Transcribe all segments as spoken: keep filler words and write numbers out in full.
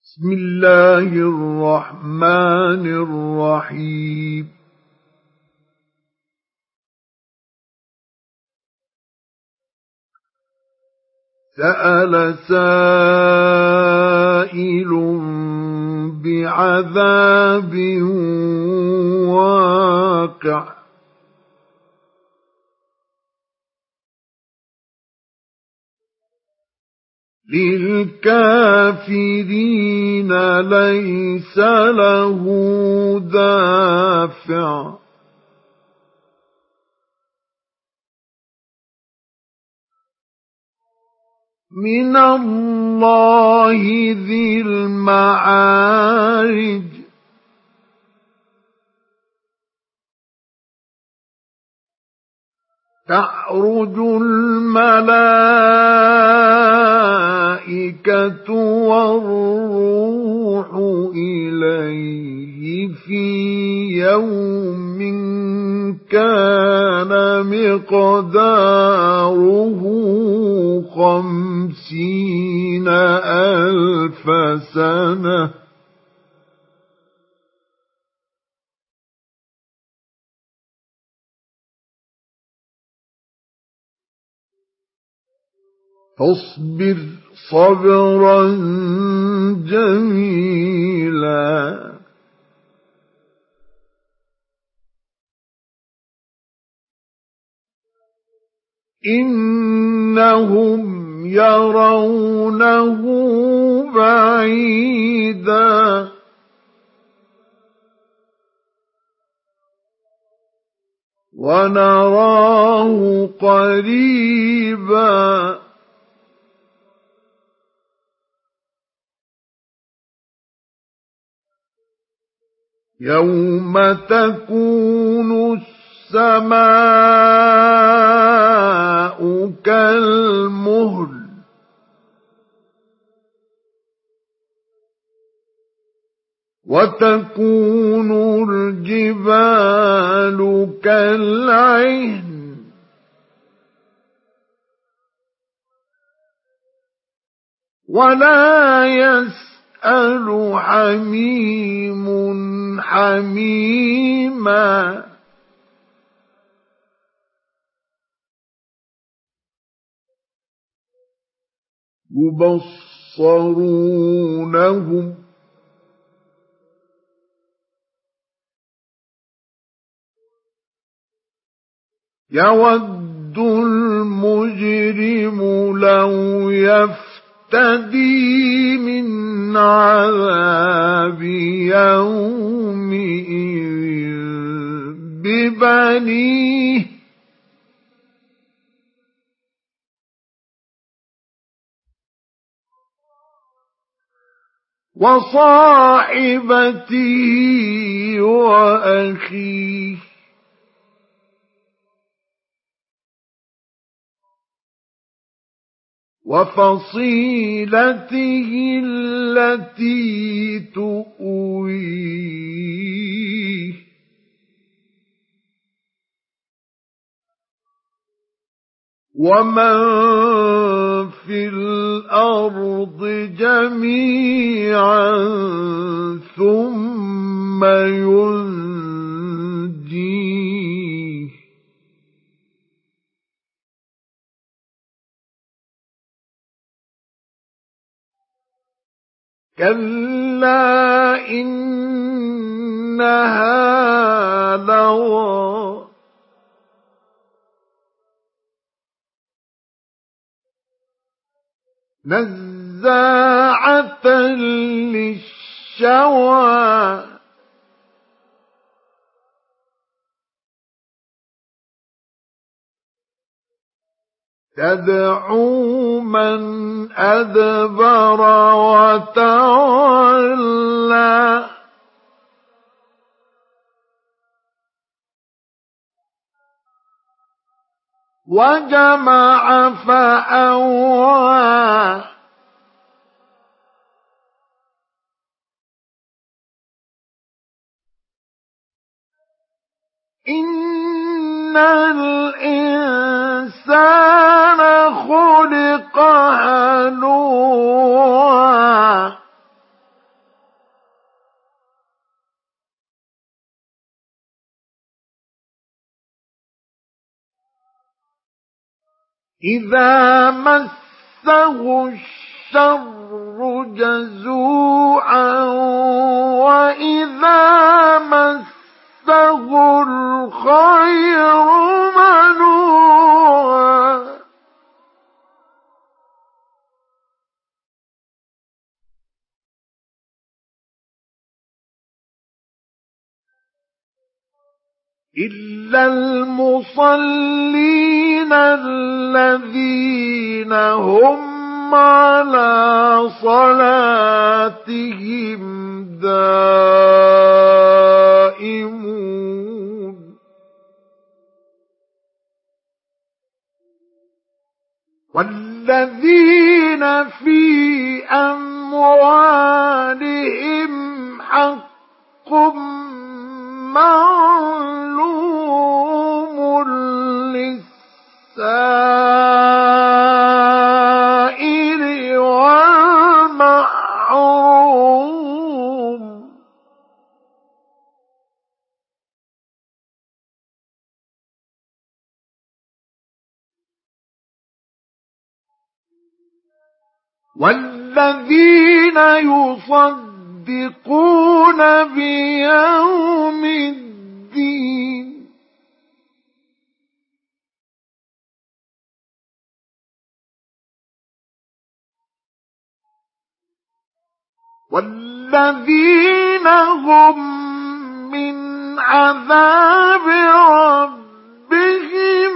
بسم الله الرحمن الرحيم سأل سائل بعذاب واقع للكافرين ليس له دافع من الله ذي المعارج تعرج الملائكة والروح إليه في يوم كان مقداره خمسين ألف سنة فاصبر صبرا جميلا إنهم يرونه بعيدا ونراه قريبا يوم تكون السماء كالمهل وتكون الجبال كالعهن ولا يسأل حميم حميما يبصرونهم يود المجرم لو يفتدي من عذاب يومئذ ببنيه وصاحبته وأخيه وفصيلته التي تؤويه ومن في الأرض جميعا ثم ينجيه كلا إنها لظى نزاعة للشوى تدعو من أدبر وتولى وجمع فأوعى إن الإنسان خلق هلوعا إذا مسه الشر جزوعا وإذا مسه الخير منوعا إلا المصلين الذين هم على صلاتهم دائمون والذين في أموالهم حق معلوم للسائل والمحروم والذين يصدقون بيوم الدين والذين هم من عذاب ربهم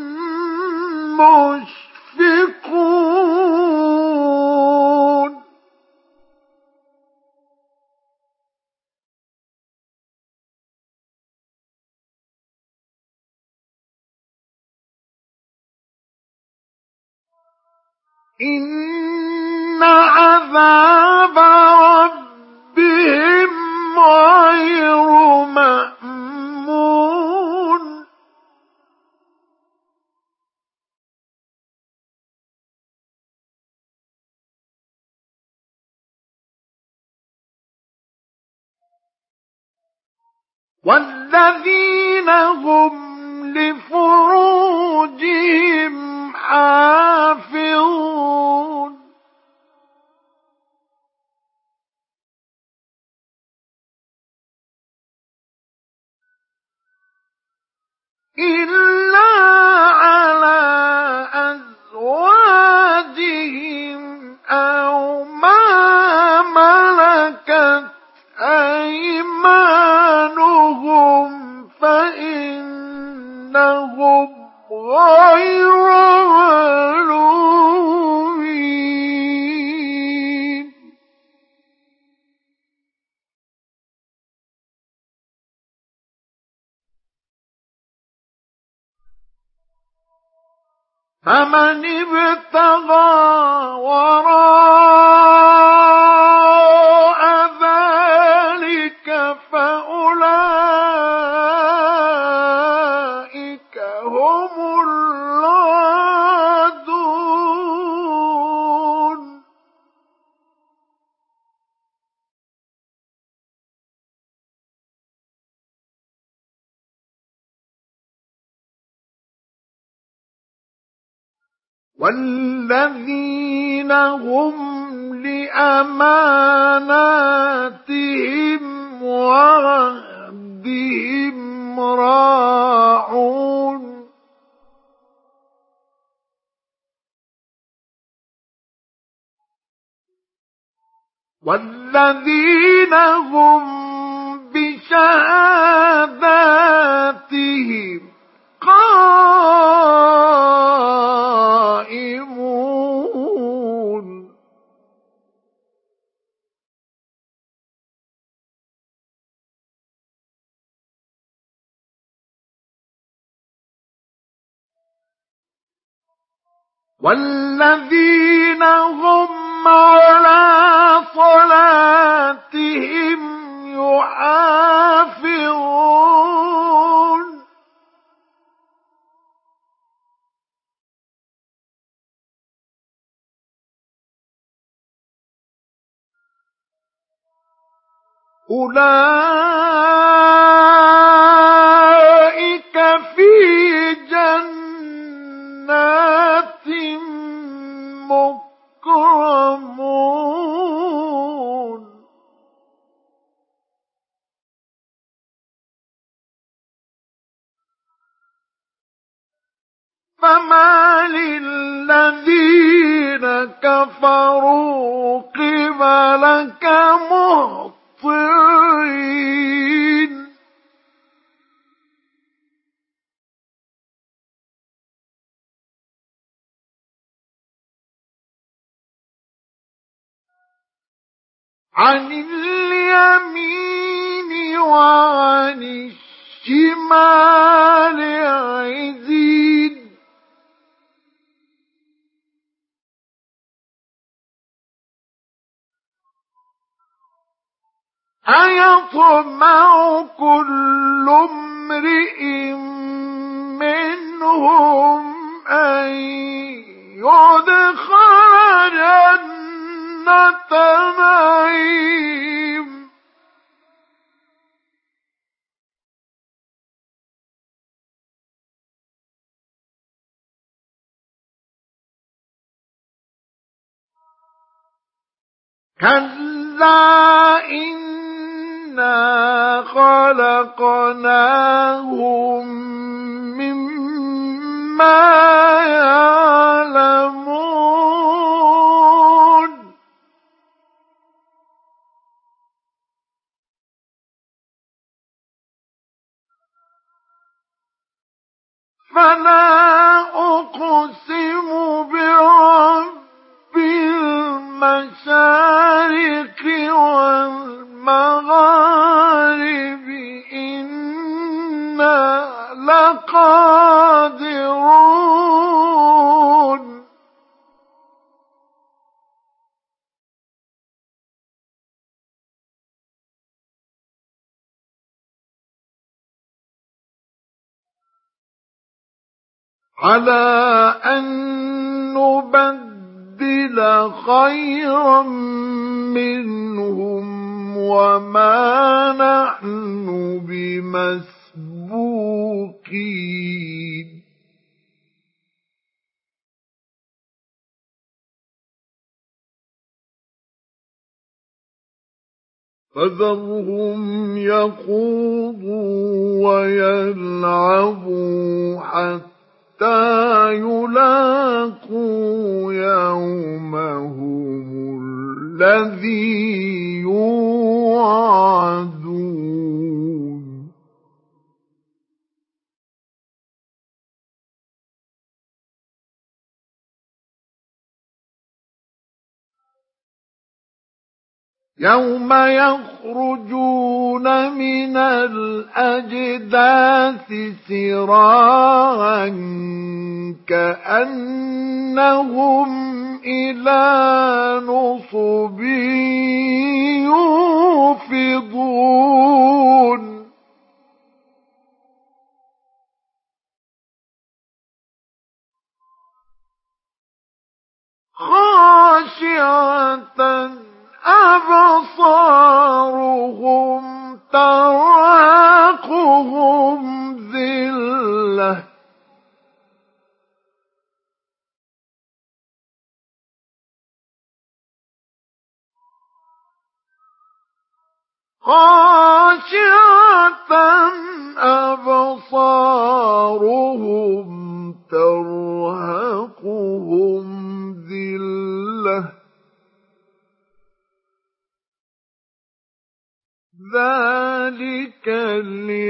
مشفقون إن عذاب ربهم غير مأمون والذين هم لفروجهم حافظون إلا على أزواجهم أو ما ملكت أيمانهم فإنهم غير ملومين فمن ابتغى وراء ذلك فأولئك هم العادون والذين هم لأماناتهم وعهدهم راعون والذين هم بشهاداتهم قائمون والذين هم على صلاتهم يحافظون أولئك في جنات كفروا قبلك مهطعين عن اليمين وعن الشمال عزين أيطمع كل امرئ منهم أن يدخل جنة نعيم كلا إنا خلقناهم مما يعلمون فلا أقسم برب المشارق والمغارب إنا لقادرون على أن نبدل خيرا منهم وما نحن بمسبوقين فذرهم يخوضوا ويلعبوا حتى حتى يلاقوا يومهم الذي يوعدون يوم يخرجون من الأجداث سراعا كأنهم إلى نصب يوفضون خاشعة أبصارهم ترهقهم ذلة خاشعة أبصارهم ترهقهم ذلة ذلك اليوم